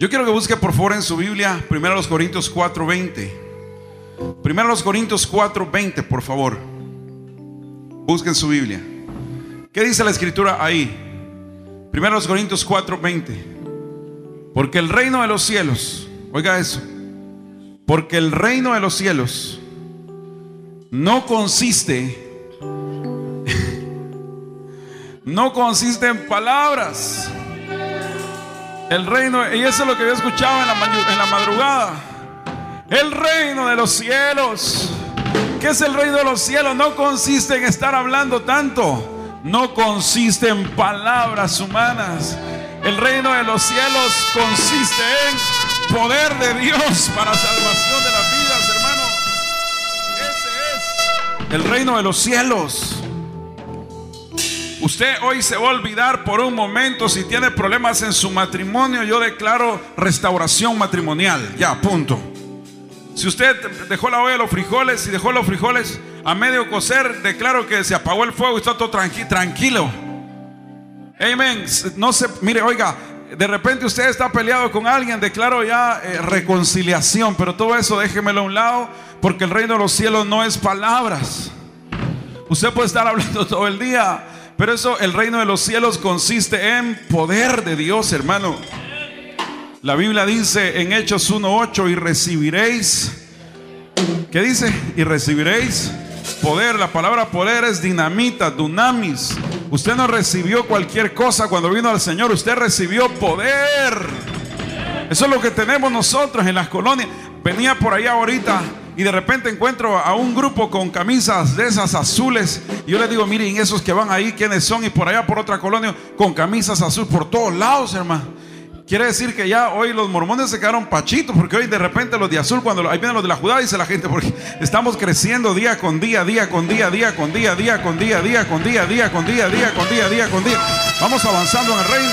Yo quiero que busque por favor en su Biblia 1 Corintios 4:20. 1 Corintios 4:20, por favor. Busquen su Biblia. ¿Qué dice la escritura ahí? 1 Corintios 4:20. Porque el reino de los cielos, oiga eso, porque el reino de los cielos no consiste en palabras. El reino, y eso es lo que yo escuchaba en la madrugada. El reino de los cielos. ¿Qué es el reino de los cielos? No consiste en estar hablando tanto. No consiste en palabras humanas. El reino de los cielos consiste en poder de Dios para salvación de las vidas, hermano. Ese es el reino de los cielos. Usted hoy se va a olvidar por un momento si tiene problemas en su matrimonio. Yo declaro restauración matrimonial. Ya, punto. Si usted dejó la olla de los frijoles y dejó los frijoles a medio cocer, declaro que se apagó el fuego y está todo tranquilo. Amén. No se, mire, oiga, de repente usted está peleado con alguien, declaro ya reconciliación. Pero todo eso déjemelo a un lado, porque el reino de los cielos no es palabras. Usted puede estar hablando todo el día, pero eso, el reino de los cielos consiste en poder de Dios, hermano. La Biblia dice en Hechos 1:8: y recibiréis, ¿qué dice? Y recibiréis poder. La palabra poder es dinamita, dunamis. Usted no recibió cualquier cosa cuando vino al Señor, usted recibió poder. Eso es lo que tenemos nosotros en las colonias. Venía por allá ahorita y de repente encuentro a un grupo con camisas de esas azules. Y yo les digo, miren, esos que van ahí, ¿quiénes son? Y por allá por otra colonia con camisas azules por todos lados, hermano. Quiere decir que ya hoy los mormones se quedaron pachitos, porque hoy de repente los de azul, cuando ahí vienen los de la Judá, dice la gente, porque estamos creciendo día con día. Vamos avanzando en el reino.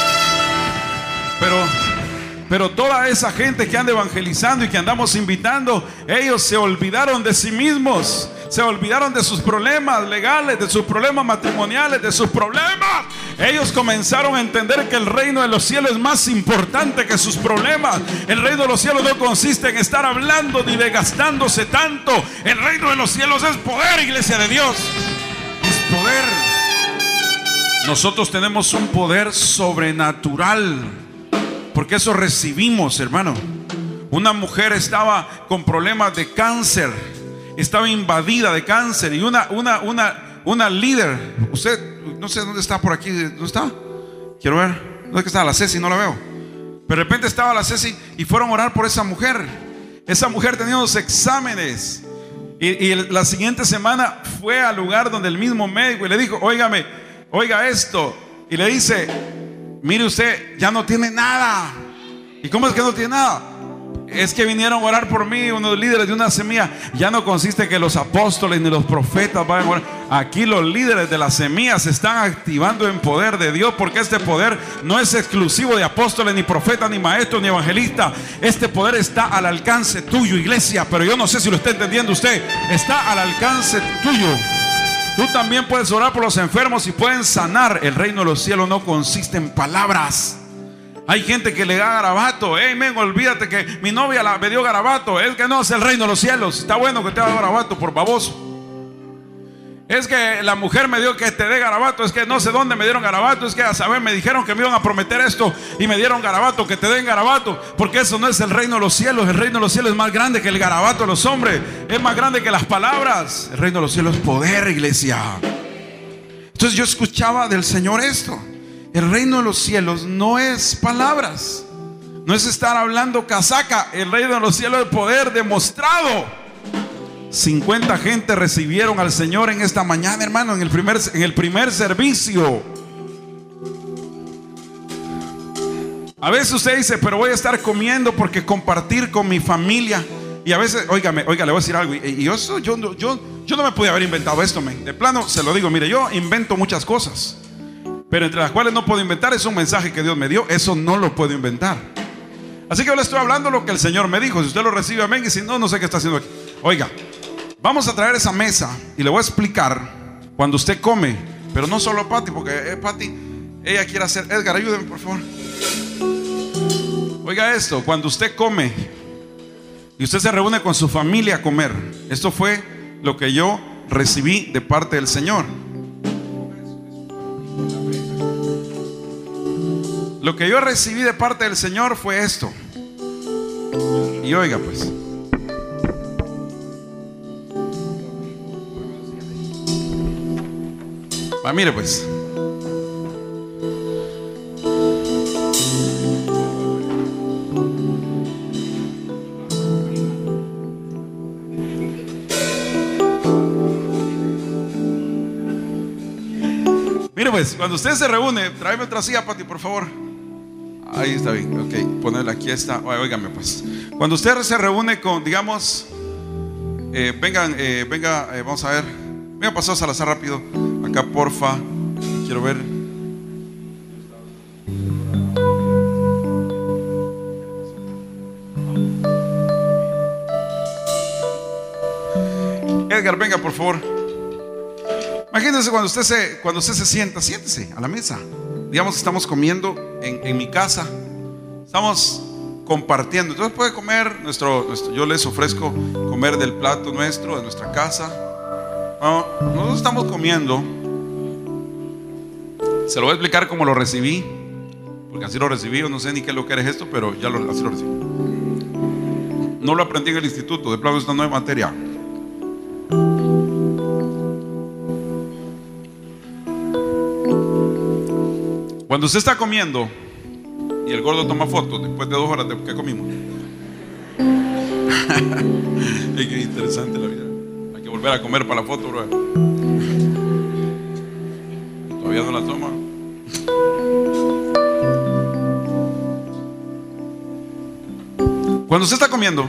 Pero toda esa gente que anda evangelizando y que andamos invitando, ellos se olvidaron de sí mismos. Se olvidaron de sus problemas legales, de sus problemas matrimoniales, de sus problemas. Ellos comenzaron a entender que el reino de los cielos es más importante que sus problemas. El reino de los cielos no consiste en estar hablando ni desgastándose tanto. El reino de los cielos es poder, iglesia de Dios. Es poder. Nosotros tenemos un poder sobrenatural, porque eso recibimos, hermano. Una mujer estaba con problemas de cáncer, estaba invadida de cáncer, y una líder, usted no sé dónde está por aquí, ¿dónde está? Quiero ver, ¿dónde es que está la Ceci? No la veo. Pero de repente estaba la Ceci y fueron a orar por esa mujer. Esa mujer tenía unos exámenes y la siguiente semana fue al lugar donde el mismo médico y le dijo, oiga esto, y le dice, mire usted, ya no tiene nada. ¿Y cómo es que no tiene nada? Es que vinieron a orar por mí unos líderes de una semilla. Ya no consiste que los apóstoles ni los profetas vayan a orar. Aquí los líderes de las semillas se están activando en poder de Dios, porque este poder no es exclusivo de apóstoles, ni profetas, ni maestros, ni evangelistas. Este poder está al alcance tuyo, iglesia. Pero yo no sé si lo está entendiendo usted. Está al alcance tuyo. Tú también puedes orar por los enfermos y pueden sanar. El reino de los cielos no consiste en palabras. Hay gente que le da garabato. Men, olvídate que mi novia me dio garabato. Es que no es el reino de los cielos. Está bueno que te haga garabato por baboso. Es que la mujer me dio que te dé garabato. Es que no sé dónde me dieron garabato. Es que a saber me dijeron que me iban a prometer esto y me dieron garabato, que te den garabato. Porque eso no es el reino de los cielos. El reino de los cielos es más grande que el garabato de los hombres. Es más grande que las palabras. El reino de los cielos es poder, iglesia. Entonces yo escuchaba del Señor esto. El reino de los cielos no es palabras, no es estar hablando casaca. El reino de los cielos es poder demostrado. 50 gente recibieron al Señor en esta mañana, hermano, en el primer servicio. A veces usted dice, pero voy a estar comiendo porque compartir con mi familia. Y a veces, oiga, le voy a decir algo. Y yo no me podía haber inventado esto, man. De plano se lo digo, mire, yo invento muchas cosas, pero entre las cuales no puedo inventar es un mensaje que Dios me dio. Eso no lo puedo inventar. Así que yo le estoy hablando lo que el Señor me dijo. Si usted lo recibe, amén. Y si no, no sé qué está haciendo aquí. Oiga, vamos a traer esa mesa y le voy a explicar cuando usted come. Pero no solo Pati, porque Pati, ella quiere hacer. Edgar, ayúdeme por favor. Oiga esto, cuando usted come y usted se reúne con su familia a comer, esto fue lo que yo recibí de parte del Señor. Lo que yo recibí de parte del Señor fue esto. Y oiga pues, mire pues, mire pues, cuando usted se reúne, tráeme otra silla, Pati, por favor. Ahí está bien, ok, ponerla aquí está. Óigame pues, cuando usted se reúne con, digamos, venga, vamos a ver, venga, pasó Salazar rápido, acá porfa, quiero ver. Edgar, venga por favor. Imagínense cuando usted se sienta, siéntese a la mesa. Digamos que estamos comiendo en mi casa, estamos compartiendo. Entonces puede comer yo les ofrezco comer del plato nuestro, de nuestra casa. Nosotros estamos comiendo. Se lo voy a explicar cómo lo recibí, porque así lo recibí. Yo no sé ni qué es lo que es esto, pero así lo recibí. No lo aprendí en el instituto, de plano esta no es materia. Cuando usted está comiendo y el gordo toma fotos después de 2 horas de que comimos. Es que interesante la vida. Hay que volver a comer para la foto, bro. Todavía no la toma. Cuando usted está comiendo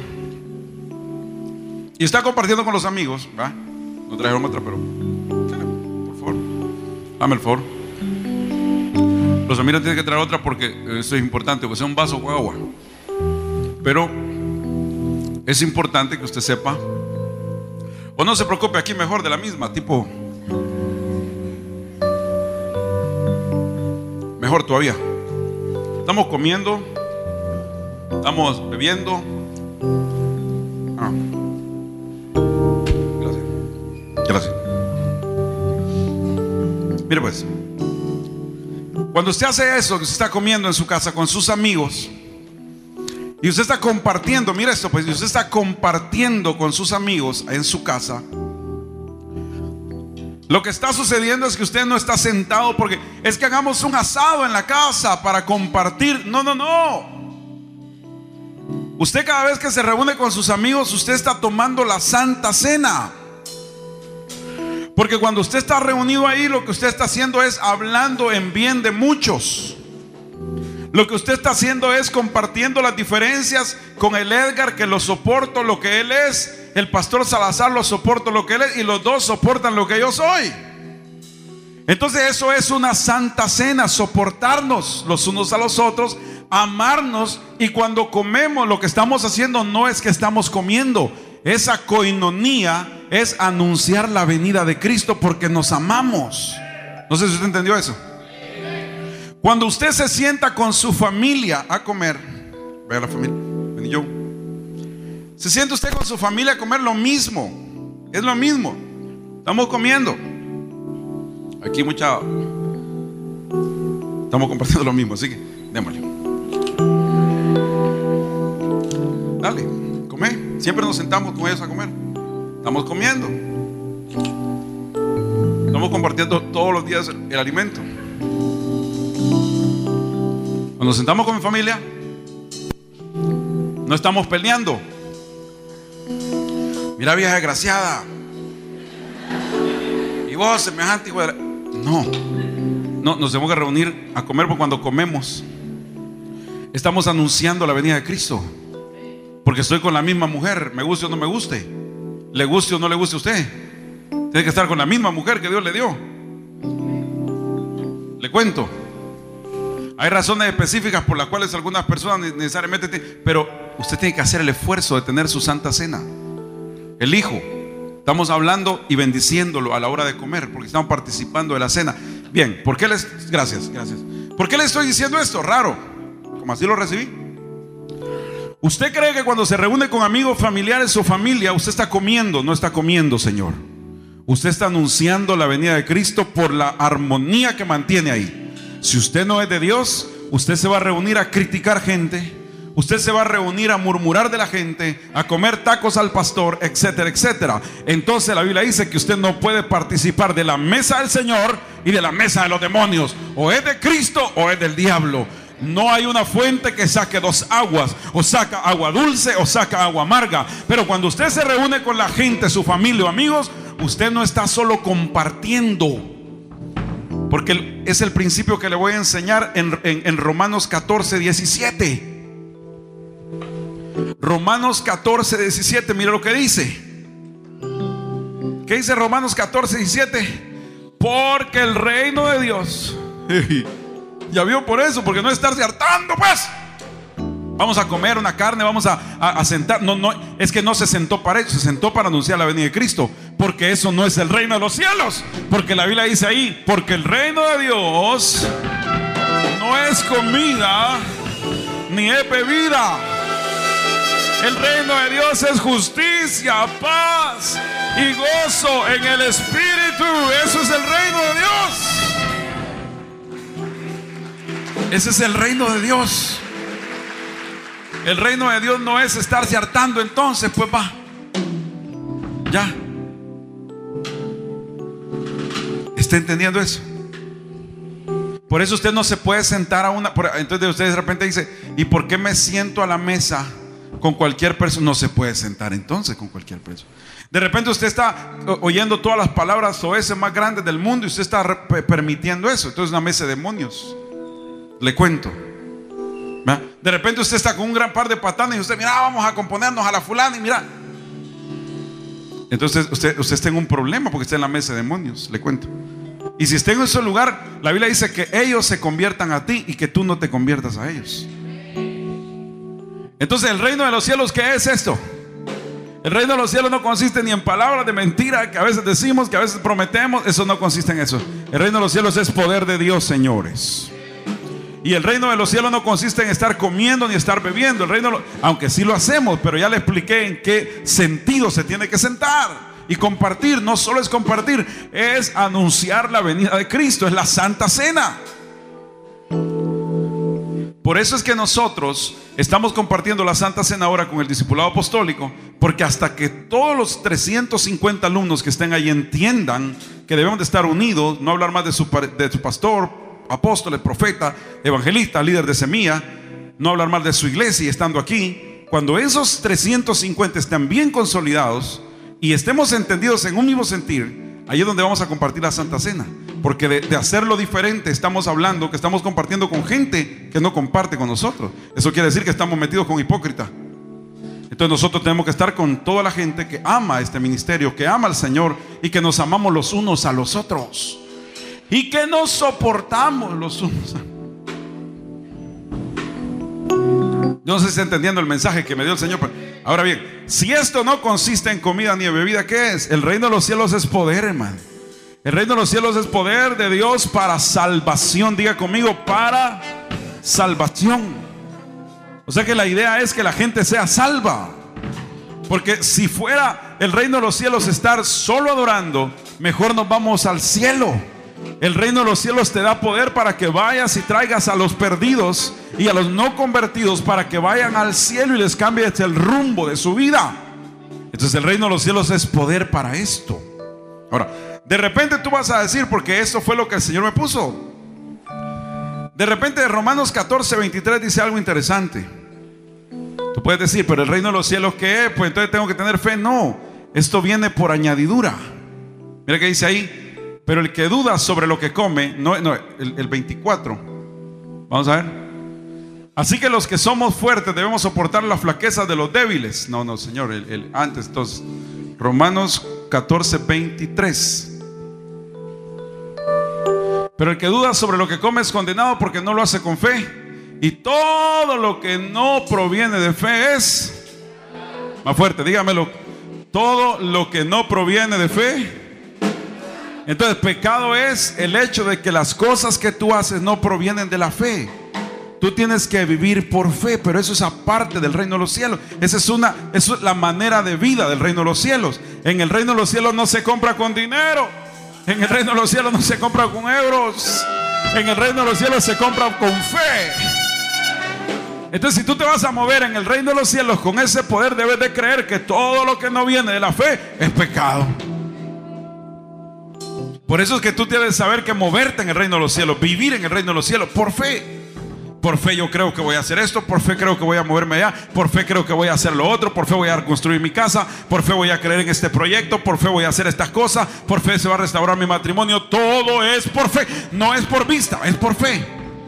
y está compartiendo con los amigos, ¿va? No trajeron otra, pero por favor, dame el favor. Los amigos tienen que traer otra porque esto es importante, que sea un vaso con agua. Pero es importante que usted sepa, o no se preocupe, aquí mejor de la misma, tipo, mejor todavía. Estamos comiendo, estamos bebiendo. Gracias. Mire pues, cuando usted hace eso, que usted está comiendo en su casa con sus amigos y usted está compartiendo, mire esto pues, y usted está compartiendo con sus amigos en su casa, lo que está sucediendo es que usted no está sentado porque es que hagamos un asado en la casa para compartir. No. Usted cada vez que se reúne con sus amigos, usted está tomando la Santa Cena. Porque cuando usted está reunido ahí, lo que usted está haciendo es hablando en bien de muchos. Lo que usted está haciendo es compartiendo las diferencias con el Edgar, que lo soporto lo que él es. El pastor Salazar lo soporto lo que él es. Y los dos soportan lo que yo soy. Entonces eso es una Santa Cena, soportarnos los unos a los otros, amarnos. Y cuando comemos, lo que estamos haciendo no es que estamos comiendo. Esa coinonía es anunciar la venida de Cristo porque nos amamos. No sé si usted entendió eso. Cuando usted se sienta con su familia a comer, vea la familia, ven y yo. Se sienta usted con su familia a comer, lo mismo. Es lo mismo. Estamos comiendo. Aquí estamos compartiendo lo mismo, así que démosle. Dale, come. Siempre nos sentamos con ellos a comer. Estamos comiendo. Estamos compartiendo todos los días el alimento. Cuando nos sentamos con mi familia, no estamos peleando. Mira, vieja desgraciada. Y vos, semejante hijo de... No, nos tenemos que reunir a comer, porque cuando comemos estamos anunciando la venida de Cristo. Porque estoy con la misma mujer, me guste o no me guste, le guste o no le guste a usted, tiene que estar con la misma mujer que Dios le dio. Le cuento, hay razones específicas por las cuales algunas personas necesariamente pero usted tiene que hacer el esfuerzo de tener su Santa Cena. El hijo, estamos hablando y bendiciéndolo a la hora de comer, porque estamos participando de la cena. Bien, ¿por qué gracias. ¿Por qué le estoy diciendo esto? Raro, como así lo recibí. ¿Usted cree que cuando se reúne con amigos, familiares o familia, usted está comiendo? No está comiendo, Señor. Usted está anunciando la venida de Cristo por la armonía que mantiene ahí. Si usted no es de Dios, usted se va a reunir a criticar gente. Usted se va a reunir a murmurar de la gente, a comer tacos al pastor, etcétera, etcétera. Entonces la Biblia dice que usted no puede participar de la mesa del Señor y de la mesa de los demonios. O es de Cristo o es del diablo. No hay una fuente que saque dos aguas, o saca agua dulce o saca agua amarga. Pero cuando usted se reúne con la gente, su familia o amigos, usted no está solo compartiendo. Porque es el principio que le voy a enseñar en Romanos 14, 17. Romanos 14, 17, mira lo que dice. ¿Qué dice Romanos 14, 17? Porque el reino de Dios... Ya vio por eso, porque no estarse hartando, pues. Vamos a comer una carne, vamos a sentar. No, es que no se sentó para eso, se sentó para anunciar la venida de Cristo. Porque eso no es el reino de los cielos. Porque la Biblia dice ahí, porque el reino de Dios no es comida ni es bebida. El reino de Dios es justicia, paz y gozo en el Espíritu. Eso es el reino de Dios. Ese es el reino de Dios. El reino de Dios no es estarse hartando. Entonces pues va, ya. ¿Está entendiendo eso? Por eso usted no se puede sentar a una. Entonces usted de repente dice, ¿y por qué me siento a la mesa con cualquier persona? No se puede sentar entonces con cualquier persona. De repente usted está oyendo todas las palabras o ese más grandes del mundo y usted está permitiendo eso. Entonces es una mesa de demonios. Le cuento. De repente usted está con un gran par de patanes y usted, mira, vamos a componernos a la fulana y mira. Entonces usted está en un problema porque está en la mesa de demonios. Le cuento. Y si está en ese lugar, la Biblia dice que ellos se conviertan a ti y que tú no te conviertas a ellos. Entonces el reino de los cielos, ¿qué es esto? El reino de los cielos no consiste ni en palabras de mentira que a veces decimos, que a veces prometemos. Eso no consiste en eso. El reino de los cielos es poder de Dios, señores. Y el reino de los cielos no consiste en estar comiendo ni estar bebiendo. El reino, aunque sí lo hacemos, pero ya le expliqué en qué sentido se tiene que sentar y compartir. No solo es compartir, es anunciar la venida de Cristo. Es la Santa Cena. Por eso es que nosotros estamos compartiendo la Santa Cena ahora con el discipulado apostólico, porque hasta que todos los 350 alumnos que estén ahí entiendan que debemos de estar unidos, no hablar más de su pastor, apóstol, profeta, evangelista, líder de semilla, no hablar más de su iglesia y estando aquí, cuando esos 350 estén bien consolidados y estemos entendidos en un mismo sentir, ahí es donde vamos a compartir la Santa Cena. Porque de hacerlo diferente estamos hablando que estamos compartiendo con gente que no comparte con nosotros. Eso quiere decir que estamos metidos con hipócritas. Entonces nosotros tenemos que estar con toda la gente que ama este ministerio, que ama al Señor y que nos amamos los unos a los otros y que nos soportamos los unos. Yo no sé si está entendiendo el mensaje que me dio el Señor. Ahora bien, si esto no consiste en comida ni en bebida, ¿qué es? El reino de los cielos es poder, hermano. El reino de los cielos es poder de Dios para salvación. Diga conmigo, para salvación. O sea que la idea es que la gente sea salva. Porque si fuera el reino de los cielos estar solo adorando, mejor nos vamos al cielo. El reino de los cielos te da poder para que vayas y traigas a los perdidos y a los no convertidos para que vayan al cielo y les cambies el rumbo de su vida. Entonces el reino de los cielos es poder para esto. Ahora, de repente tú vas a decir, porque esto fue lo que el Señor me puso. De repente Romanos 14, 23 dice algo interesante. Tú puedes decir, pero el reino de los cielos, ¿qué es? Pues entonces tengo que tener fe. No, esto viene por añadidura. Mira que dice ahí, pero el que duda sobre lo que come, el 24. Vamos a ver. Así que los que somos fuertes debemos soportar la flaqueza de los débiles. No, Señor, antes, entonces, Romanos 14, 23. Pero el que duda sobre lo que come es condenado porque no lo hace con fe. Y todo lo que no proviene de fe es, más fuerte, dígamelo, todo lo que no proviene de fe. Entonces pecado es el hecho de que las cosas que tú haces no provienen de la fe. tú tienes que vivir por fe, pero eso es aparte del reino de los cielos. Eso es la manera de vida del reino de los cielos. En el reino de los cielos no se compra con dinero. En el reino de los cielos no se compra con euros. En el reino de los cielos se compra con fe. Entonces, si tú te vas a mover en el reino de los cielos con ese poder, debes de creer que todo lo que no viene de la fe es pecado. Por eso es que tú tienes que saber que moverte en el reino de los cielos, vivir en el reino de los cielos por fe. Por fe yo creo que voy a hacer esto, por fe creo que voy a moverme allá, por fe creo que voy a hacer lo otro, por fe voy a construir mi casa, por fe voy a creer en este proyecto, por fe voy a hacer estas cosas, por fe se va a restaurar mi matrimonio. Todo es por fe, no es por vista, es por fe.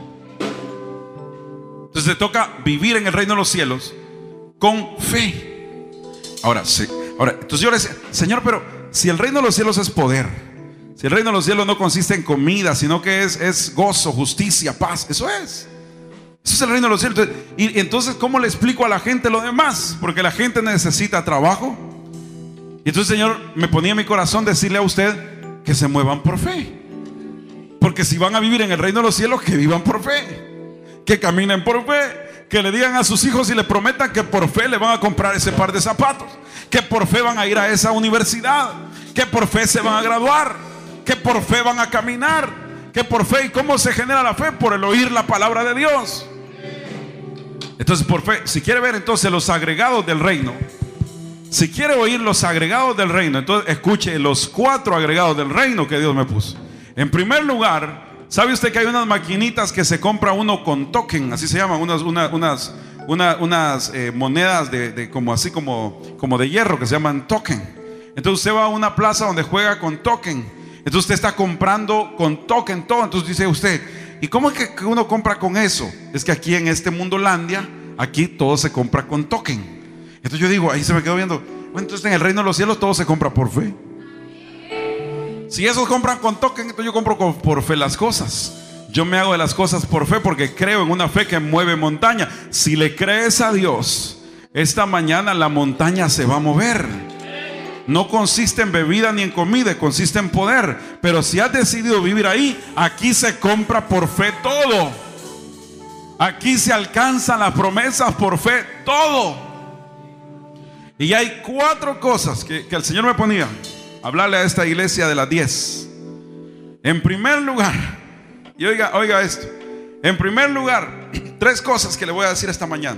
Entonces te toca vivir en el reino de los cielos con fe. Ahora, sí, entonces yo le decía, Señor, pero si el reino de los cielos es poder, si el reino de los cielos no consiste en comida, sino que es gozo, justicia, paz, eso es el reino de los cielos. Y entonces, ¿cómo le explico a la gente lo demás? Porque la gente necesita trabajo. Y entonces, Señor, me ponía en mi corazón decirle a usted que se muevan por fe. Porque si van a vivir en el reino de los cielos, que vivan por fe, que caminen por fe, que le digan a sus hijos y le prometan que por fe le van a comprar ese par de zapatos, que por fe van a ir a esa universidad, que por fe se van a graduar, que por fe van a caminar, que por fe. ¿Y cómo se genera la fe? Por el oír la palabra de Dios. Entonces, por fe, si quiere ver entonces los agregados del reino, si quiere oír los agregados del reino, entonces escuche los 4 agregados del reino que Dios me puso. En primer lugar, ¿sabe usted que hay unas maquinitas que se compra uno con token? Así se llaman, unas monedas como de hierro, que se llaman token. Entonces usted va a una plaza donde juega con token. Entonces usted está comprando con token todo. Entonces dice usted, ¿y cómo es que uno compra con eso? Es que aquí en este Mundolandia, aquí todo se compra con token. Entonces yo digo, ahí se me quedó viendo, bueno, entonces en el reino de los cielos todo se compra por fe. Si esos compran con token, entonces yo compro por fe las cosas. Yo me hago de las cosas por fe, porque creo en una fe que mueve montaña. Si le crees a Dios, esta mañana la montaña se va a mover. No consiste en bebida ni en comida, consiste en poder. Pero si has decidido vivir ahí, aquí se compra por fe todo. Aquí se alcanzan las promesas por fe todo. Y hay 4 cosas que el Señor me ponía hablarle a esta iglesia de las 10. En primer lugar, y oiga esto. En primer lugar, 3 cosas que le voy a decir esta mañana.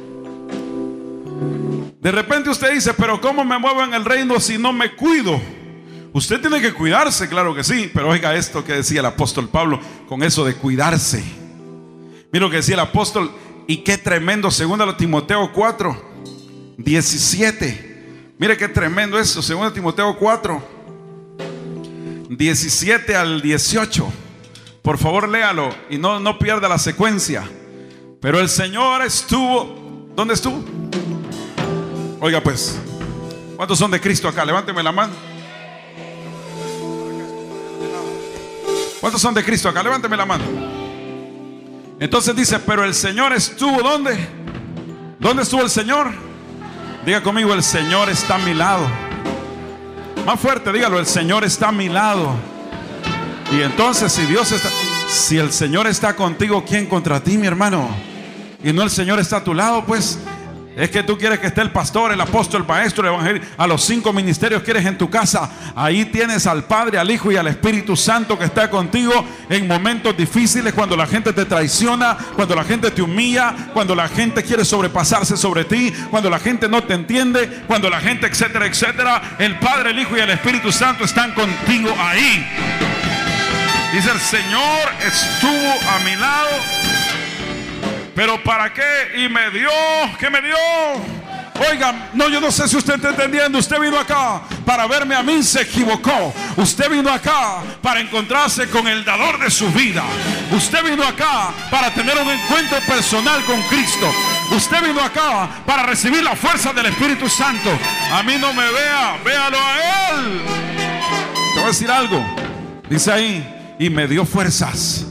De repente usted dice, pero ¿cómo me muevo en el reino si no me cuido? Usted tiene que cuidarse, claro que sí. Pero oiga esto que decía el apóstol Pablo con eso de cuidarse. Mira lo que decía el apóstol, y qué tremendo, 2 Timoteo 4, 17. Mire qué tremendo eso, 2 Timoteo 4, 17 al 18. Por favor, léalo y no pierda la secuencia. Pero el Señor estuvo. ¿Dónde estuvo? Oiga pues, ¿cuántos son de Cristo acá? Levánteme la mano. ¿Cuántos son de Cristo acá? Levánteme la mano. Entonces dice, pero el Señor estuvo, ¿dónde? ¿Dónde estuvo el Señor? Diga conmigo, el Señor está a mi lado. Más fuerte, dígalo, el Señor está a mi lado. Y entonces si el Señor está contigo, ¿quién contra ti, mi hermano? Y no el Señor está a tu lado, pues. Es que tú quieres que esté el pastor, el apóstol, el maestro, el evangelio, a los 5 ministerios quieres en tu casa. Ahí tienes al Padre, al Hijo y al Espíritu Santo que está contigo en momentos difíciles, cuando la gente te traiciona, cuando la gente te humilla, cuando la gente quiere sobrepasarse sobre ti, cuando la gente no te entiende, cuando la gente, etcétera, etcétera. El Padre, el Hijo y el Espíritu Santo están contigo ahí. Dice, el Señor estuvo a mi lado. ¿Pero para qué? Y me dio, ¿qué me dio? Oiga, no, yo no sé si usted está entendiendo. Usted vino acá para verme a mí, se equivocó. Usted vino acá para encontrarse con el dador de su vida. Usted vino acá para tener un encuentro personal con Cristo. Usted vino acá para recibir la fuerza del Espíritu Santo. A mí no me vea, véalo a Él. Te voy a decir algo. Dice ahí, y me dio fuerzas.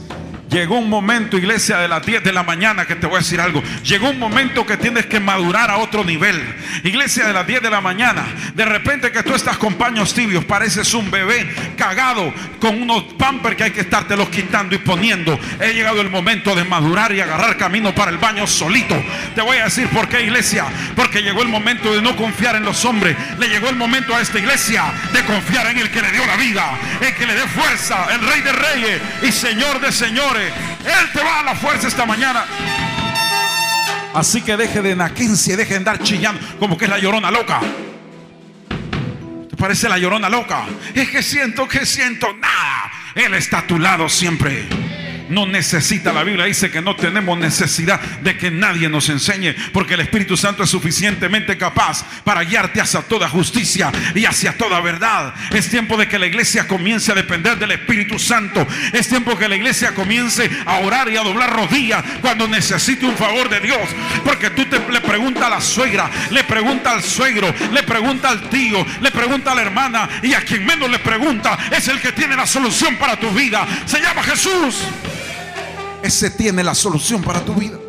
Llegó un momento, iglesia, de las 10 de la mañana, que te voy a decir algo. Llegó un momento que tienes que madurar a otro nivel. Iglesia, de las 10 de la mañana, de repente que tú estás con paños tibios, pareces un bebé cagado con unos pampers que hay que estártelos quitando y poniendo. He llegado el momento de madurar y agarrar camino para el baño solito. Te voy a decir por qué, iglesia. Porque llegó el momento de no confiar en los hombres. Le llegó el momento a esta iglesia de confiar en el que le dio la vida, el que le dé fuerza, el Rey de Reyes y Señor de señores. Él te va a dar la fuerza esta mañana. Así que deje de naquencia, deje de andar chillando como que es la llorona loca. ¿Te parece la llorona loca? Es que siento nada. Él está a tu lado siempre. No necesita, la Biblia dice que no tenemos necesidad de que nadie nos enseñe, porque el Espíritu Santo es suficientemente capaz para guiarte hacia toda justicia y hacia toda verdad. Es tiempo de que la iglesia comience a depender del Espíritu Santo. Es tiempo que la iglesia comience a orar y a doblar rodillas cuando necesite un favor de Dios. Porque tú le preguntas a la suegra, le preguntas al suegro, le preguntas al tío, le preguntas a la hermana, y a quien menos le pregunta es el que tiene la solución para tu vida. Se llama Jesús. Ese tiene la solución para tu vida.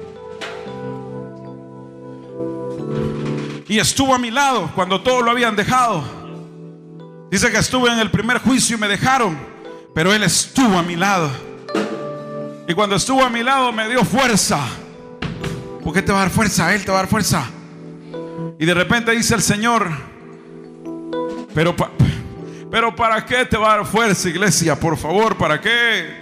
Y estuvo a mi lado cuando todos lo habían dejado. Dice que estuve en el primer juicio y me dejaron, pero Él estuvo a mi lado. Y cuando estuvo a mi lado me dio fuerza. ¿Por qué te va a dar fuerza? Él te va a dar fuerza. Y de repente dice el Señor: pero ¿para qué te va a dar fuerza, iglesia? Por favor, ¿para qué?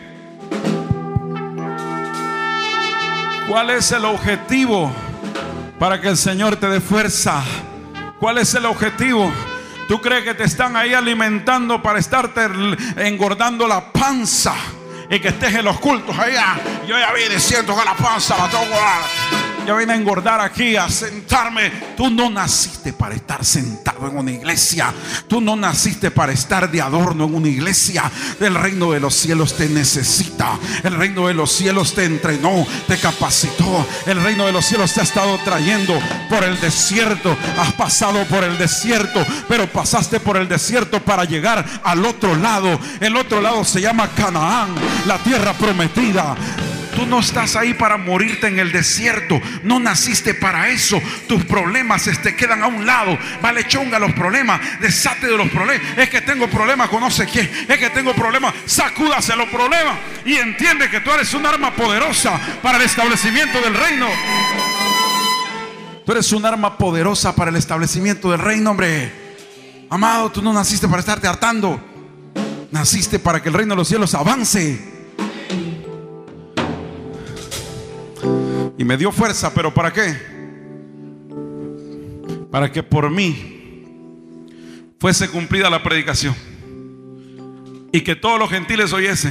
¿Cuál es el objetivo para que el Señor te dé fuerza? ¿Cuál es el objetivo? ¿Tú crees que te están ahí alimentando para estarte engordando la panza y que estés en los cultos allá? Yo ya vine, siento que la panza la tengo. Yo vine a engordar aquí, a sentarme. Tú no naciste para estar sentado en una iglesia. Tú no naciste para estar de adorno en una iglesia. El reino de los cielos te necesita. El reino de los cielos te entrenó, te capacitó. El reino de los cielos te ha estado trayendo por el desierto. Has pasado por el desierto, pero pasaste por el desierto para llegar al otro lado. El otro lado se llama Canaán, la tierra prometida. Tú no estás ahí para morirte en el desierto. No naciste para eso. Tus problemas te quedan a un lado. Vale chonga los problemas. Desate de los problemas. Es que tengo problemas con no sé quién. Es que tengo problemas. Sacúdase los problemas y entiende que tú eres un arma poderosa para el establecimiento del reino. Tú eres un arma poderosa para el establecimiento del reino, hombre. Amado, tú no naciste para estarte hartando. Naciste para que el reino de los cielos avance. Y me dio fuerza, ¿pero para qué? Para que por mí fuese cumplida la predicación y que todos los gentiles oyesen.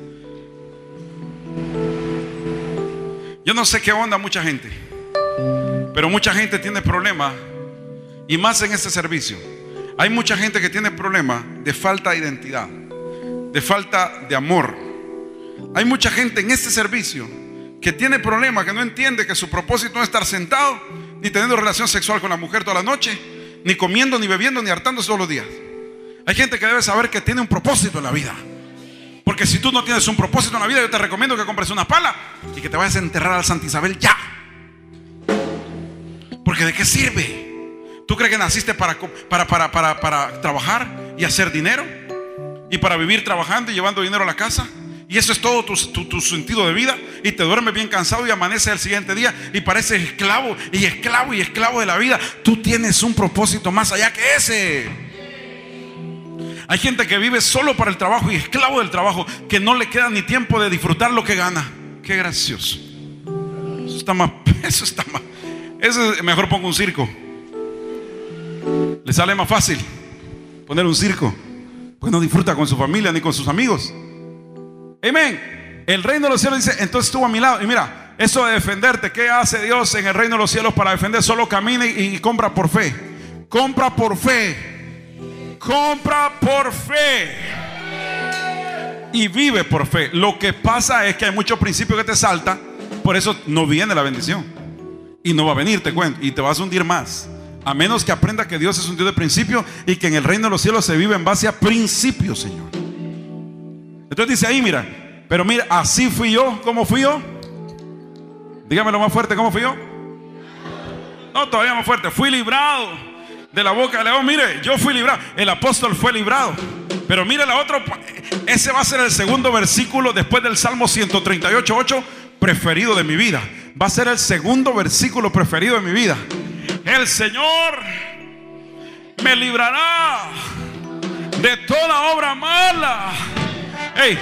Yo no sé qué onda mucha gente, pero mucha gente tiene problemas, y más en este servicio. Hay mucha gente que tiene problemas de falta de identidad, de falta de amor. Hay mucha gente en este servicio que tiene problemas, que no entiende que su propósito no es estar sentado ni teniendo relación sexual con la mujer toda la noche, ni comiendo, ni bebiendo, ni hartándose todos los días. Hay gente que debe saber que tiene un propósito en la vida. Porque si tú no tienes un propósito en la vida, yo te recomiendo que compres una pala y que te vayas a enterrar al Santa Isabel ya. Porque ¿de qué sirve? ¿Tú crees que naciste para trabajar y hacer dinero? Y para vivir trabajando y llevando dinero a la casa. Y eso es todo tu sentido de vida. Y te duermes bien cansado y amaneces el siguiente día y pareces esclavo y esclavo y esclavo de la vida. Tú tienes un propósito más allá que ese. Hay gente que vive solo para el trabajo y esclavo del trabajo, que no le queda ni tiempo de disfrutar lo que gana. Qué gracioso. Eso está más. Eso mejor pongo un circo. Le sale más fácil poner un circo, porque no disfruta con su familia ni con sus amigos. Amén. El reino de los cielos dice: entonces estuvo a mi lado. Y mira, eso de defenderte, ¿qué hace Dios en el reino de los cielos para defender? Solo camina y compra por fe. Compra por fe. Compra por fe. Y vive por fe. Lo que pasa es que hay muchos principios que te saltan. Por eso no viene la bendición. Y no va a venir, te cuento. Y te vas a hundir más. A menos que aprenda que Dios es un Dios de principios y que en el reino de los cielos se vive en base a principios, Señor. Entonces dice ahí, mira, Pero mire, así fui yo. ¿Cómo fui yo? Dígamelo más fuerte, ¿cómo fui yo? No, todavía más fuerte. Fui librado de la boca del león. Mire, yo fui librado. El apóstol fue librado. Pero mire la otra. Ese va a ser el segundo versículo después del Salmo 138:8, preferido de mi vida. Va a ser el segundo versículo preferido de mi vida. El Señor me librará de toda obra mala. Hey,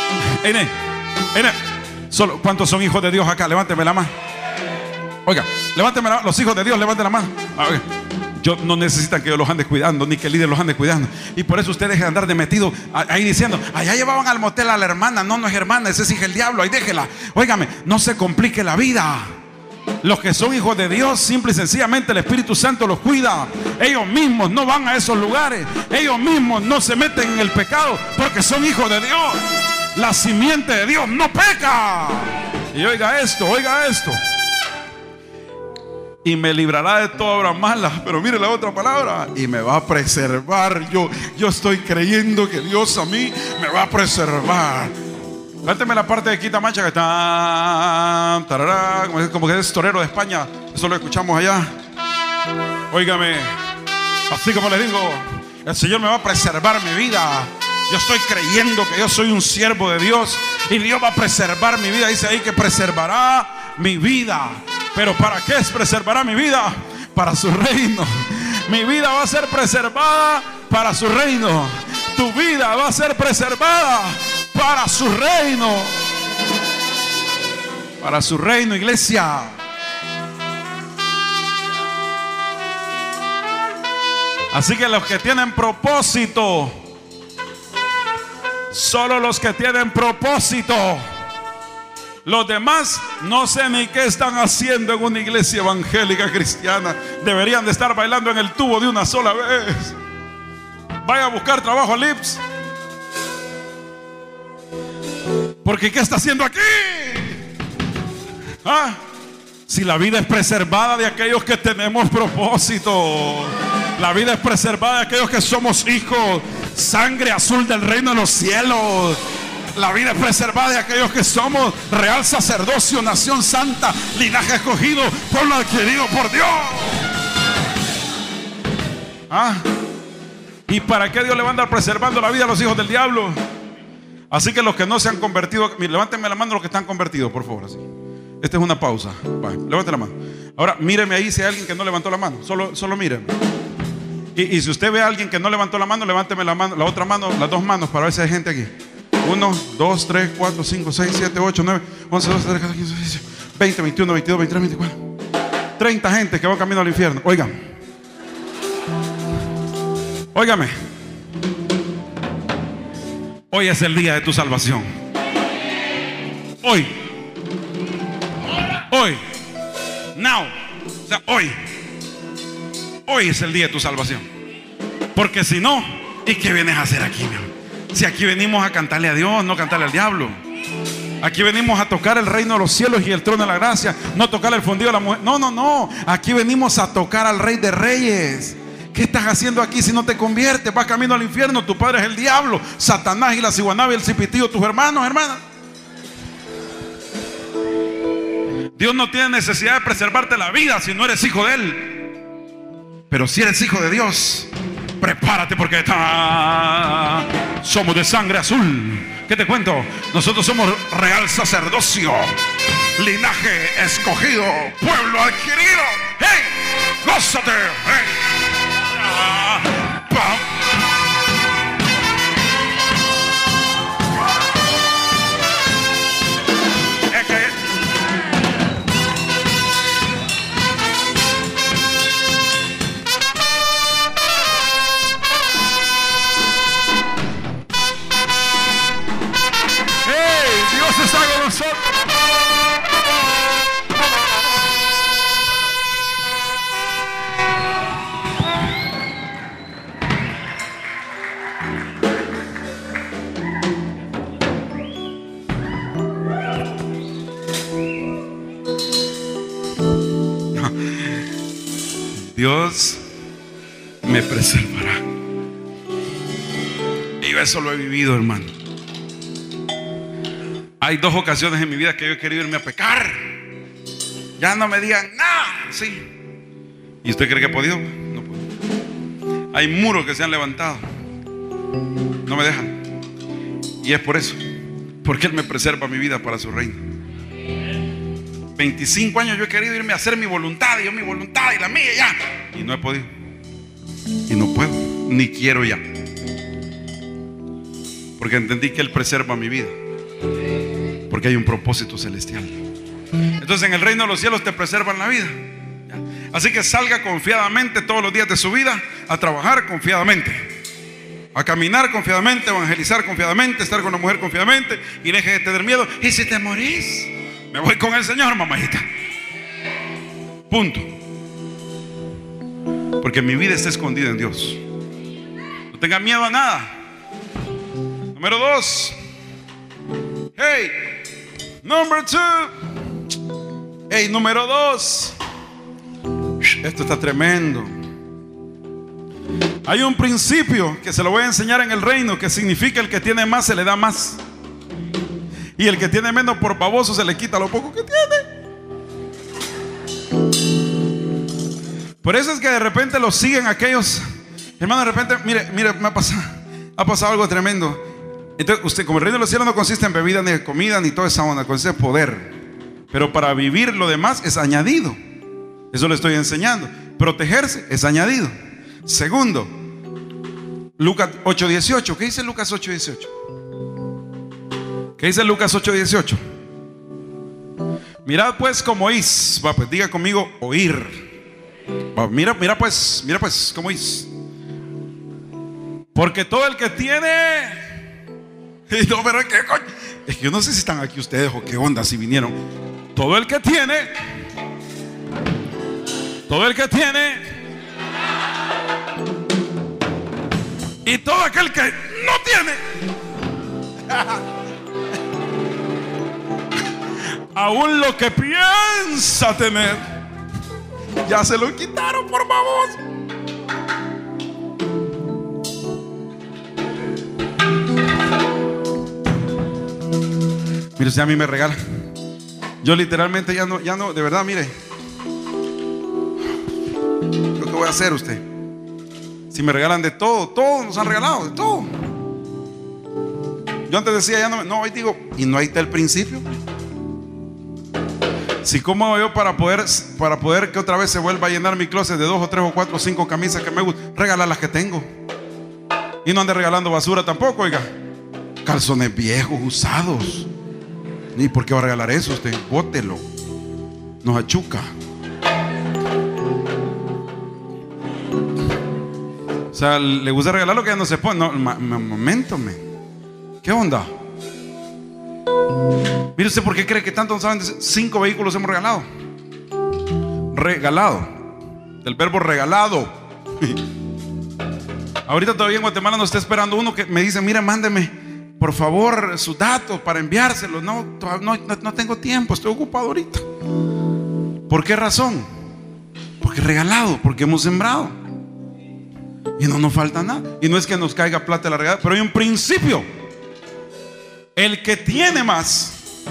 solo, ¿cuántos son hijos de Dios acá? Levánteme la mano. Oiga, levánteme la mano. Los hijos de Dios, levanten la mano. No necesitan que yo los ande cuidando, ni que el líder los ande cuidando. Y por eso usted deje de andar de metido ahí diciendo: allá llevaban al motel a la hermana. No, no es hermana, esa es hija del diablo, ahí déjela. Óigame, no se complique la vida. Los que son hijos de Dios, simple y sencillamente el Espíritu Santo los cuida. Ellos mismos no van a esos lugares. Ellos mismos no se meten en el pecado, porque son hijos de Dios. La simiente de Dios no peca. Y oiga esto, oiga esto: y me librará de toda obra mala. Pero mire la otra palabra: y me va a preservar. Yo estoy creyendo que Dios a mí me va a preservar. Cuénteme la parte de Quita Mancha que está tarará, como que es torero de España. Eso lo escuchamos allá. Óigame, así como les digo, el Señor me va a preservar mi vida. Yo estoy creyendo que yo soy un siervo de Dios y Dios va a preservar mi vida. Dice ahí que preservará mi vida. ¿Pero para qué preservará mi vida? Para su reino. Mi vida va a ser preservada para su reino. Tu vida va a ser preservada para su reino. Para su reino, iglesia. Así que los que tienen propósito, solo los que tienen propósito. Los demás no sé ni qué están haciendo en una iglesia evangélica cristiana. Deberían de estar bailando en el tubo de una sola vez. Vaya a buscar trabajo al IPS. Porque ¿qué está haciendo aquí? ¿Ah? Si la vida es preservada de aquellos que tenemos propósito. La vida es preservada de aquellos que somos hijos, sangre azul del reino de los cielos. La vida es preservada de aquellos que somos real sacerdocio, nación santa, linaje escogido, pueblo adquirido por Dios. ¿Ah? ¿Y para qué Dios le va a andar preservando la vida a los hijos del diablo? Así que los que no se han convertido, levántenme la mano los que están convertidos, por favor. Así. Esta es una pausa. Levanten la mano. Ahora míreme ahí si hay alguien que no levantó la mano. Solo míreme. Y si usted ve a alguien que no levantó la mano, levánteme la mano, la otra mano, las dos manos, para ver si hay gente aquí. 1, 2, 3, 4, 5, 6, 7, 8, 9, 11, 12, 13, 14, 15, 16, 20, 21, 22, 23, 24. 30 gente que va camino al infierno. Óigame. Hoy es el día de tu salvación. Hoy. Now. O sea, hoy. Hoy es el día de tu salvación. Porque si no, ¿y qué vienes a hacer aquí, mi amor? Si aquí venimos a cantarle a Dios, no cantarle al diablo. Aquí venimos a tocar el reino de los cielos y el trono de la gracia, no tocarle el fundido a la mujer. No. Aquí venimos a tocar al Rey de Reyes. ¿Qué estás haciendo aquí si no te conviertes? Vas camino al infierno. Tu padre es el diablo, Satanás y la ciguanaba y el cipitío, tus hermanos, hermanas. Dios no tiene necesidad de preservarte la vida si no eres hijo de Él. Pero si eres hijo de Dios, prepárate porque somos de sangre azul. ¿Qué te cuento? Nosotros somos real sacerdocio, linaje escogido, pueblo adquirido. ¡Hey! ¡Gózate! ¡Hey! Dios está con nosotros. Dios me preservará. Y yo eso lo he vivido, hermano. Hay 2 ocasiones en mi vida que yo he querido irme a pecar. Ya no me digan nada, sí. ¿Y usted cree que he podido? No puedo. Hay muros que se han levantado, no me dejan. Y es por eso, porque Él me preserva mi vida para su reino. 25 años yo he querido irme a hacer mi voluntad, y yo mi voluntad y la mía ya, y no he podido. Y no puedo, ni quiero ya, porque entendí que Él preserva mi vida, porque hay un propósito celestial. Entonces en el reino de los cielos te preservan la vida. Así que salga confiadamente todos los días de su vida a trabajar confiadamente, a caminar confiadamente, a evangelizar confiadamente, estar con la mujer confiadamente, y deje de tener miedo. Y si te morís, me voy con el Señor, mamajita. Punto. Porque mi vida está escondida en Dios. No tenga miedo a nada. Número 2. Hey, number 2. Hey, número 2. Esto está tremendo. Hay un principio que se lo voy a enseñar en el reino, que significa: el que tiene más se le da más, y el que tiene menos, por baboso, se le quita lo poco que tiene. Por eso es que de repente los siguen aquellos hermanos. De repente, mire, ha pasado algo tremendo. Entonces usted, como el reino de los cielos no consiste en bebida ni de comida ni toda esa onda, consiste en poder, pero para vivir lo demás es añadido. Eso le estoy enseñando. Protegerse es añadido. Segundo, Lucas 8:18. ¿Qué dice Lucas 8:18? ¿Qué dice Lucas 8:18? Mirad pues cómo oís. Va, pues diga conmigo: oír. Va, mira pues cómo oís. Porque todo el que tiene... Y no, pero ¿qué coño? Es que yo no sé si están aquí ustedes o qué onda, si vinieron. Todo el que tiene, y todo aquel que no tiene, aún lo que piensa tener, ya se lo quitaron por baboso. Mire, usted a mí me regala. Yo literalmente ya no, de verdad, mire. ¿Lo que voy a hacer usted? Si me regalan de todo, todos nos han regalado de todo. Yo antes decía, ya no, hoy digo, y no ahí está el principio. Si cómo hago yo para poder que otra vez se vuelva a llenar mi closet de 2 o 3 o 4 o 5 camisas que me gustan, regalar las que tengo. Y no ande regalando basura tampoco, oiga. Calzones viejos, usados. ¿Y por qué va a regalar eso usted? Bótelo. Nos achuca. O sea, le gusta regalar lo que ya no se pone. No, momento, ¿qué onda? Mire usted, ¿por qué cree que tanto no saben? 5 vehículos hemos regalado. Regalado. Del verbo regalado. Ahorita todavía en Guatemala nos está esperando uno que me dice: mira, mándeme por favor sus datos para enviárselos. No tengo tiempo, estoy ocupado ahorita. ¿Por qué razón? Porque regalado, porque hemos sembrado y no nos falta nada. Y no es que nos caiga plata de la regalada, pero hay un principio: el que tiene más.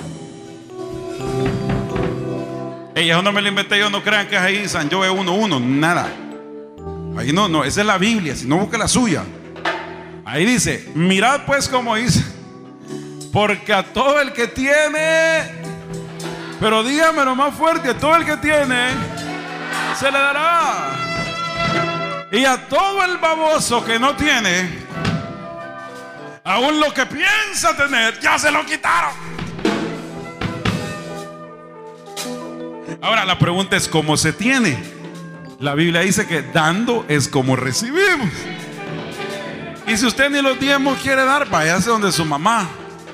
Eso no me lo inventé yo, no crean que es ahí San Joe 1:1, nada. Ahí no, esa es la Biblia, si no, busque la suya. Ahí dice: mirad pues cómo dice, porque a todo el que tiene, pero dígamelo más fuerte, a todo el que tiene se le dará, y a todo el baboso que no tiene, aún lo que piensa tener, ya se lo quitaron. Ahora la pregunta es: ¿cómo se tiene? La Biblia dice que dando es como recibimos. Y si usted ni los diezmos quiere dar, váyase donde su mamá.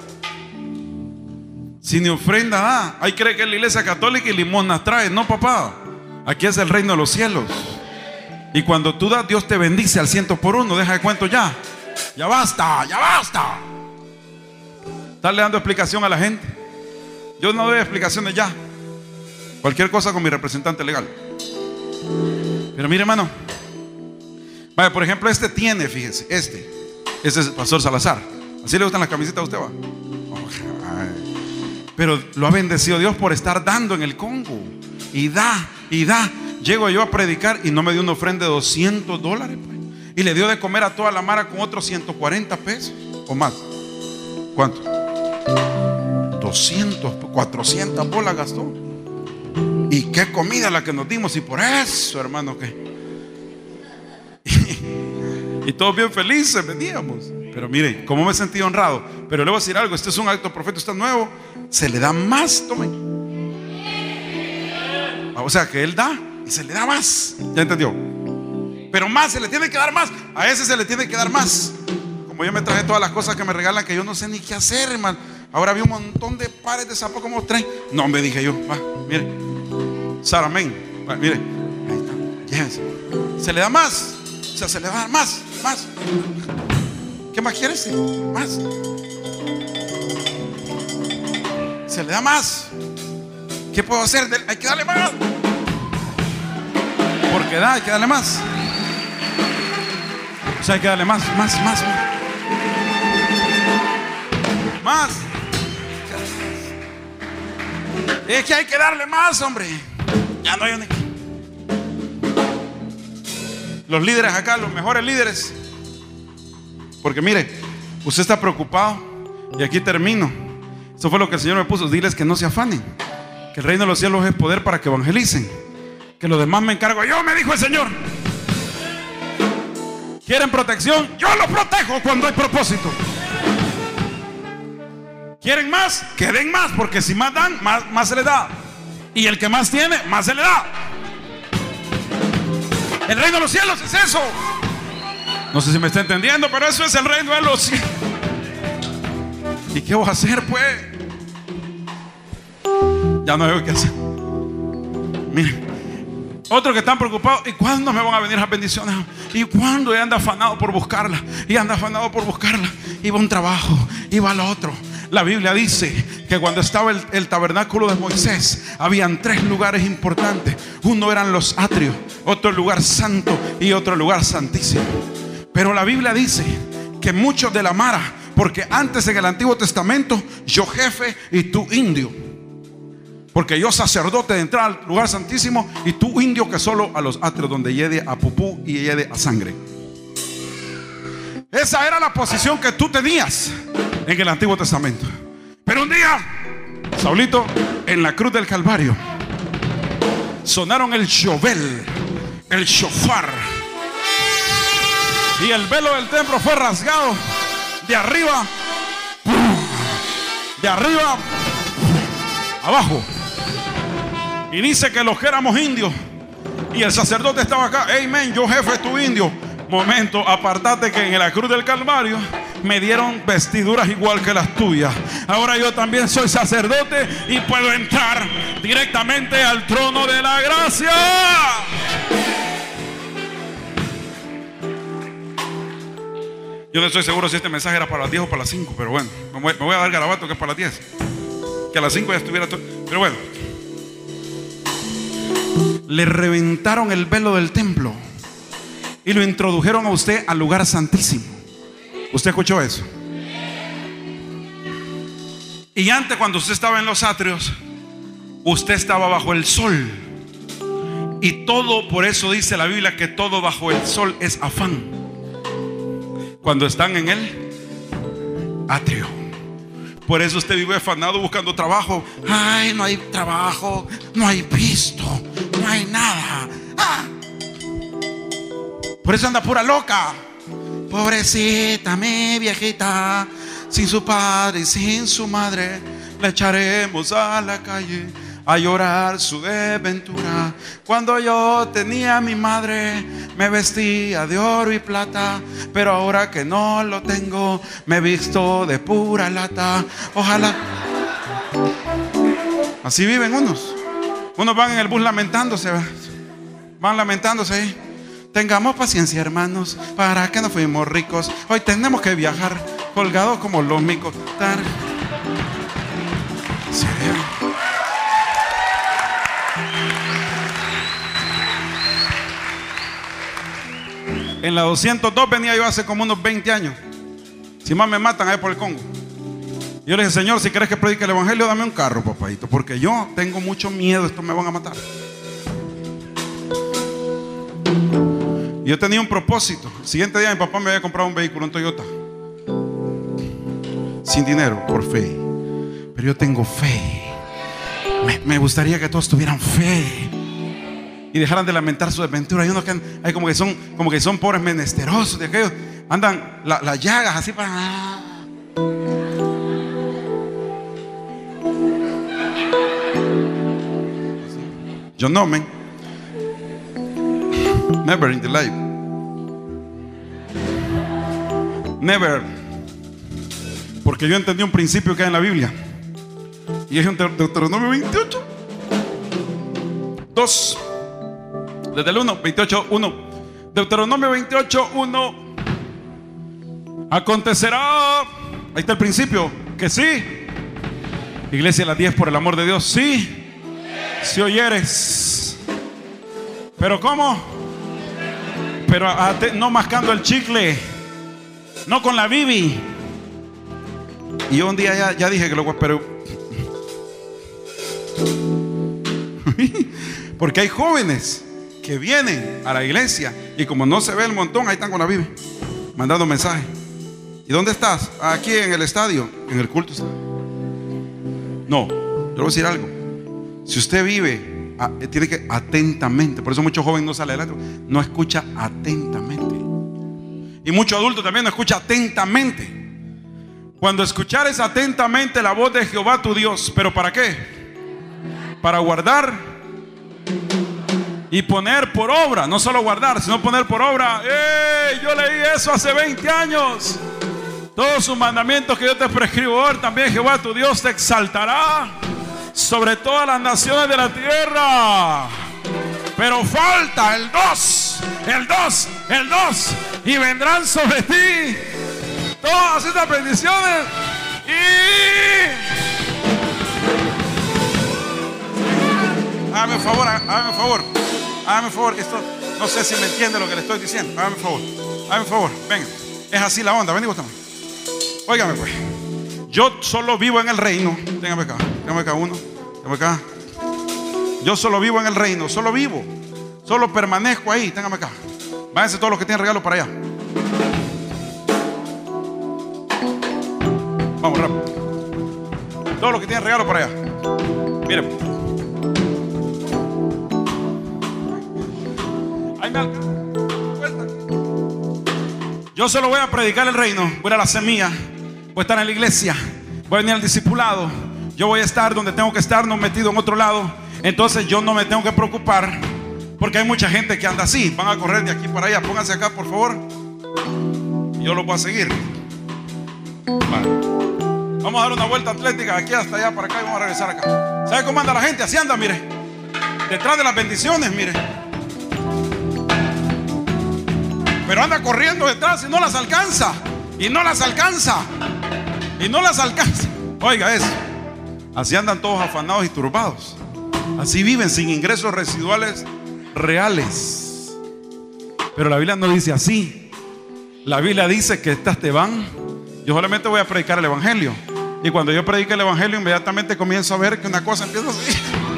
Si ni ofrenda da. Ahí cree que es la iglesia católica y limosnas trae. No, papá. Aquí es el reino de los cielos. Y cuando tú das, Dios te bendice al 100 por 1. Deja de cuento ya. Ya basta, ya basta. Estarle dando explicación a la gente. Yo no doy explicaciones ya. Cualquier cosa con mi representante legal. Pero mire, hermano. Vaya, por ejemplo, tiene, fíjese, este es el pastor Salazar. Así le gustan las camisetas a usted, va. pero lo ha bendecido Dios por estar dando en el Congo. Y da, y da. Llego yo a predicar y no me dio una ofrenda de $200, pues. Y le dio de comer a toda la mara con otros 140 pesos o más. ¿Cuánto? 200, 400 bolas gastó. Y qué comida la que nos dimos. Y por eso, hermano, que y todos bien felices veníamos. Pero mire, cómo me sentí honrado. Pero le voy a decir algo, este es un acto profético, está nuevo. Se le da más, tome. O sea que él da y se le da más. ¿Ya entendió? Pero más, se le tiene que dar más. A ese se le tiene que dar más. Como yo me traje todas las cosas que me regalan, que yo no sé ni qué hacer, hermano. Ahora vi un montón de pares de zapatos, como 3. No, me dije yo, va, mire, Saramén, mire, ahí está, llévense. Se le da más. O sea, se le va a dar más. ¿Qué más quieres? Más. Se le da más. ¿Qué puedo hacer? Hay que darle más. Porque da, hay que darle más. O sea, hay que darle más. Es que hay que darle más, hombre. Ya no hay un... Los líderes acá, los mejores líderes. Porque mire, usted está preocupado. Y aquí termino. Eso fue lo que el Señor me puso. Diles que no se afanen, que el reino de los cielos es poder para que evangelicen, que lo demás me encargo yo, me dijo el Señor. ¿Quieren protección? Yo los protejo cuando hay propósito. ¿Quieren más? Que den más, porque si más dan, más se les da. Y el que más tiene, más se le da. El reino de los cielos es eso. No sé si me está entendiendo, pero eso es el reino de los cielos. ¿Y qué voy a hacer, pues? Ya no veo qué hacer. Miren, otros que están preocupados. ¿Y cuándo me van a venir las bendiciones? ¿Y cuándo? Y anda afanado por buscarla. Y anda afanado por buscarla. Y va a un trabajo, y va al otro. La Biblia dice que cuando estaba el tabernáculo de Moisés, habían 3 lugares importantes. Uno eran los atrios, otro lugar santo y otro lugar santísimo. Pero la Biblia dice que muchos de la mara, porque antes en el Antiguo Testamento, yo jefe y tú indio. Porque yo sacerdote de entrar al lugar santísimo y tú indio que solo a los atrios donde llegue a pupú y llegue a sangre. Esa era la posición que tú tenías en el Antiguo Testamento. Pero un día, Saulito, en la cruz del Calvario, sonaron el yobel, el shofar, y el velo del templo fue rasgado de arriba abajo. Y dice que los que éramos indios, y el sacerdote estaba acá, amén, yo jefe, tú indio. Momento, apartate que en la cruz del Calvario me dieron vestiduras igual que las tuyas. Ahora yo también soy sacerdote y puedo entrar directamente al trono de la gracia. Yo no estoy seguro si este mensaje era para las 10 o para las 5, pero bueno, me voy a dar garabato que es para las 10. Que a las 5 ya estuviera todo. Pero bueno, le reventaron el velo del templo y lo introdujeron a usted al lugar santísimo. ¿Usted escuchó eso? Y antes, cuando usted estaba en los atrios, usted estaba bajo el sol. Y todo, por eso dice la Biblia que todo bajo el sol es afán. Cuando están en el atrio. Por eso usted vive afanado buscando trabajo. Ay, no hay trabajo, no hay visto, no hay nada. Por eso anda pura loca. Pobrecita mi viejita, sin su padre y sin su madre, la echaremos a la calle a llorar su desventura. Cuando yo tenía a mi madre, me vestía de oro y plata, pero ahora que no lo tengo, me visto de pura lata. Ojalá. Así viven unos. Unos van en el bus lamentándose. Van lamentándose ahí. Tengamos paciencia, hermanos, para que no fuimos ricos. Hoy tenemos que viajar colgados como los micos. En la 202 venía yo hace como unos 20 años. Si más me matan ahí por el Congo. Yo le dije: Señor, si quieres que predique el evangelio, dame un carro, papadito, porque yo tengo mucho miedo, estos me van a matar. Y yo tenía un propósito. El siguiente día mi papá me había comprado un vehículo, un Toyota, sin dinero, por fe. Pero yo tengo fe. Me gustaría que todos tuvieran fe y dejaran de lamentar su desventura. Hay unos que hay como que son pobres menesterosos, de aquellos andan las llagas así para. Yo no, man. Never in the life. Never. Porque yo entendí un principio que hay en la Biblia, y es en Deuteronomio 28, 2. Desde el 1, 28, 1. Deuteronomio 28, 1. Acontecerá, ahí está el principio, que sí. Iglesia, las 10, por el amor de Dios, sí. Si oyeres. Pero ¿cómo? Pero no mascando el chicle, no con la bibi. Y yo un día ya dije que lo voy a, pero porque hay jóvenes que vienen a la iglesia y como no se ve el montón, ahí están con la Biblia mandando mensajes. ¿Y dónde estás? Aquí en el estadio, en el culto. No, yo le voy a decir algo. Si usted vive, tiene que atentamente. Por eso muchos jóvenes no salen adelante, no escucha atentamente. Y muchos adultos también no escuchan atentamente. Cuando escuchares atentamente la voz de Jehová tu Dios, ¿pero para qué? Para guardar y poner por obra. No solo guardar, sino poner por obra. Yo leí eso hace 20 años. Todos sus mandamientos que yo te prescribo hoy, también Jehová tu Dios te exaltará sobre todas las naciones de la tierra. Pero falta el 2, el 2, el 2. Y vendrán sobre ti todas estas bendiciones. Hágame un favor, hágame un favor. Hágame un favor. Esto, no sé si me entiende lo que le estoy diciendo. Hágame un favor. Hágame un favor. Venga. Es así la onda. Ven y búscame. Óigame pues. Yo solo vivo en el reino. Téngame acá. Téngame acá uno. Téngame acá. Yo solo vivo en el reino. Solo vivo. Solo permanezco ahí. Téngame acá. Váyanse todos los que tienen regalo para allá. Vamos rápido. Todos los que tienen regalo para allá. Miren. Ahí me alcanza. Yo solo voy a predicar el reino. Voy a ir a la semilla. Voy a estar en la iglesia. Voy a venir al discipulado. Yo voy a estar donde tengo que estar, no metido en otro lado. Entonces yo no me tengo que preocupar, porque hay mucha gente que anda así. Van a correr de aquí para allá. Pónganse acá, por favor. Y yo los voy a seguir. Vale. Vamos a dar una vuelta atlética aquí hasta allá para acá y vamos a regresar acá. ¿Sabe cómo anda la gente? Así anda, mire. Detrás de las bendiciones, mire. Pero anda corriendo detrás y no las alcanza. Y no las alcanza. Y no las alcanza. Oiga eso. Así andan todos afanados y turbados. Así viven sin ingresos residuales reales. Pero la Biblia no dice así. La Biblia dice que estas te van. Yo solamente voy a predicar el evangelio. Y cuando yo predique el evangelio, inmediatamente comienzo a ver que una cosa empieza así.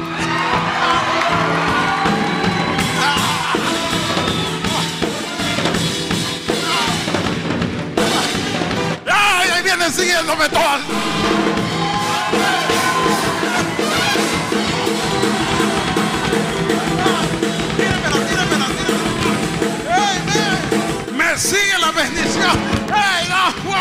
¡Ay! Ahí vienen siguiéndome todas. Me sigue la bendición. ¡Hey, no!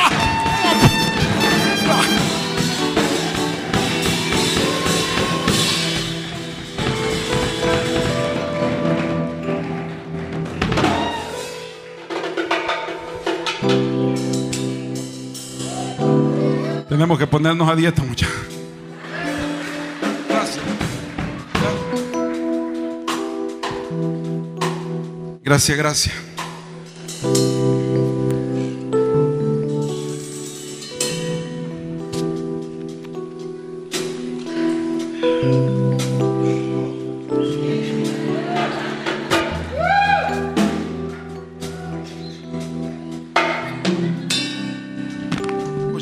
Tenemos que ponernos a dieta, muchachos. Gracias. Gracias, gracias.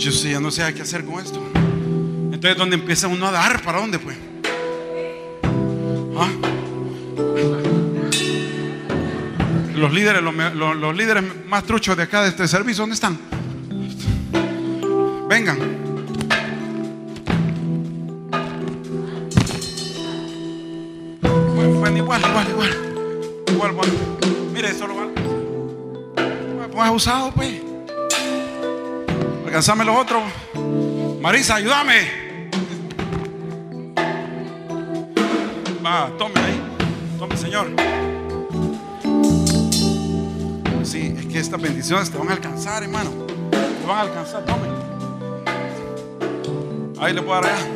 Yo sí, ya no sé qué hacer con esto. Entonces, ¿dónde empieza uno a dar? ¿Para dónde, pues? ¿Ah? Los líderes más truchos de acá de este servicio, ¿dónde están? Vengan. Bueno, igual. Mire, eso lo vale. Pues usado, pues. Alcanzame los otros. Marisa, ayúdame. Va, tome ahí. Tome, Señor. Sí, es que estas bendiciones te van a alcanzar, hermano. Te van a alcanzar, tome. Ahí le puedo dar allá.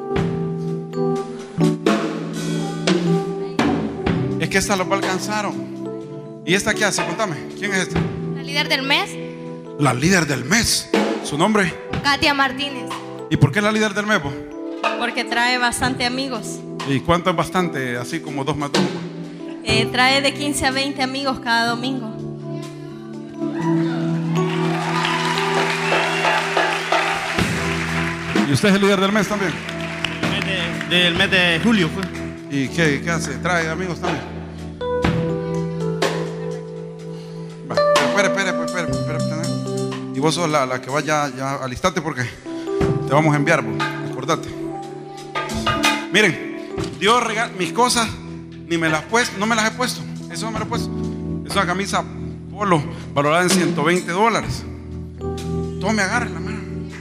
Es que esta los alcanzaron. ¿Y esta qué hace? Contame. ¿Quién es esta? La líder del mes. La líder del mes. ¿Su nombre? Katia Martínez. ¿Y por qué la líder del mes? Porque trae bastante amigos. ¿Y cuánto es bastante? Así como 2 más 2. Trae de 15 a 20 amigos cada domingo. ¿Y usted es el líder del mes también? Del mes de julio fue. ¿Y qué hace? ¿Trae amigos también? Va, espere. Y vos sos la que vaya ya alistate porque te vamos a enviar, bro. Acordate. Miren, Dios regala mis cosas, ni me las puesto, no me las he puesto. Eso no me lo he puesto. Es una camisa polo valorada en $120. Tome, agarre la mano.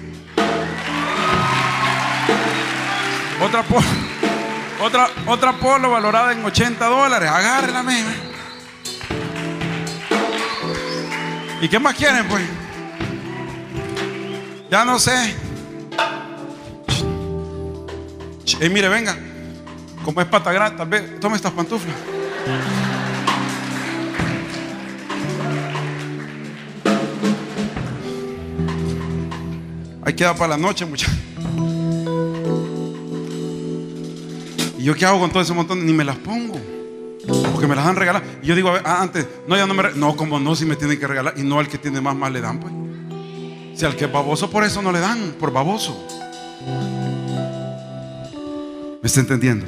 Otra polo valorada en $80. Agárrela, meme. ¿Y qué más quieren, pues? Ya no sé. Mire, venga. Como es pata grande, tal vez tome estas pantuflas. Ahí queda para la noche, muchachos. ¿Y yo qué hago con todo ese montón? Ni me las pongo. Porque me las han regalado. Y yo digo, a ver, antes, no, ya no me no, como no, si me tienen que regalar. Y no al que tiene más le dan, pues. Si al que es baboso, por eso no le dan, por baboso. ¿Me está entendiendo?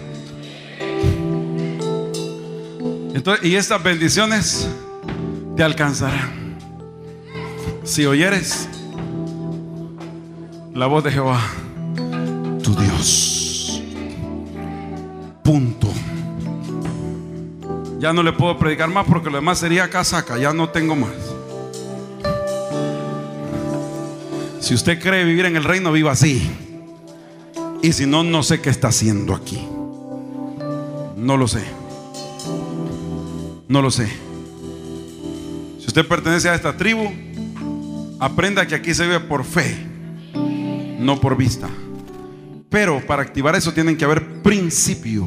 Entonces, y estas bendiciones te alcanzarán si oyeres la voz de Jehová, tu Dios. Punto. Ya no le puedo predicar más porque lo demás sería casaca. Ya no tengo más. Si usted cree vivir en el reino, viva así. Y si no, no sé qué está haciendo aquí. No lo sé. No lo sé. Si usted pertenece a esta tribu, aprenda que aquí se vive por fe, no por vista. Pero para activar eso tienen que haber principios.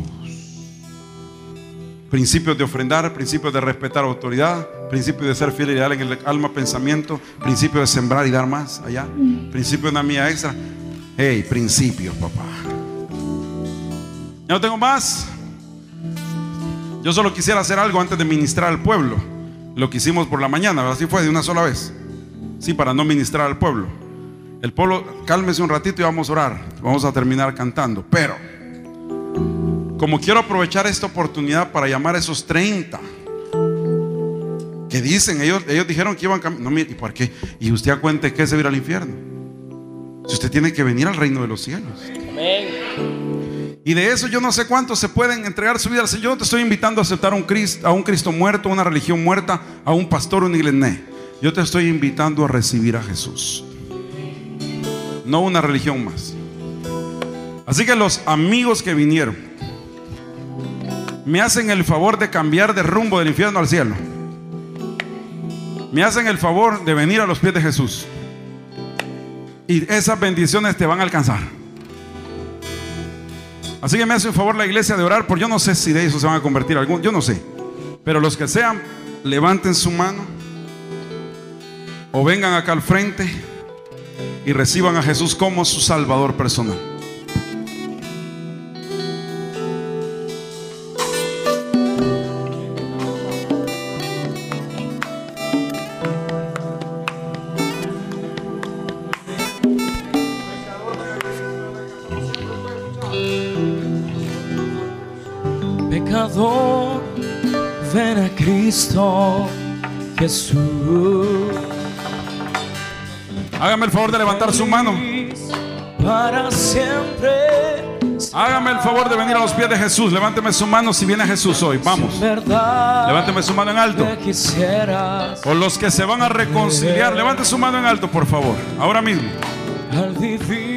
Principios de ofrendar, principios de respetar autoridad, principios de ser fiel y leal en el alma, pensamiento, principios de sembrar y dar más allá, principios de una mía extra. Hey, principios, papá. Ya no tengo más. Yo solo quisiera hacer algo antes de ministrar al pueblo. Lo que hicimos por la mañana, así fue de una sola vez. Sí, para no ministrar al pueblo. El pueblo, cálmese un ratito y vamos a orar. Vamos a terminar cantando. Pero como quiero aprovechar esta oportunidad para llamar a esos 30 que dicen, ellos dijeron que iban a cambiar. No, mire, ¿y por qué? Y usted cuente que se va a ir al infierno. Si usted tiene que venir al reino de los cielos. Amén. Y de eso yo no sé cuántos se pueden entregar su vida al Señor. Yo no te estoy invitando a aceptar a un Cristo muerto, una religión muerta, a un pastor, una iglesia. Yo te estoy invitando a recibir a Jesús, no una religión más. Así que los amigos que vinieron me hacen el favor de cambiar de rumbo del infierno al cielo. Me hacen el favor de venir a los pies de Jesús. Y esas bendiciones te van a alcanzar. Así que me hace un favor la iglesia de orar. Por yo no sé si de eso se van a convertir algún, yo no sé. Pero los que sean, levanten su mano o vengan acá al frente y reciban a Jesús como su Salvador personal. Salvador, ven a Cristo Jesús. Hágame el favor de levantar su mano. Para siempre. Hágame el favor de venir a los pies de Jesús. Levánteme su mano si viene Jesús hoy. Vamos. Levánteme su mano en alto. O los que se van a reconciliar, levante su mano en alto, por favor. Ahora mismo. Al vivir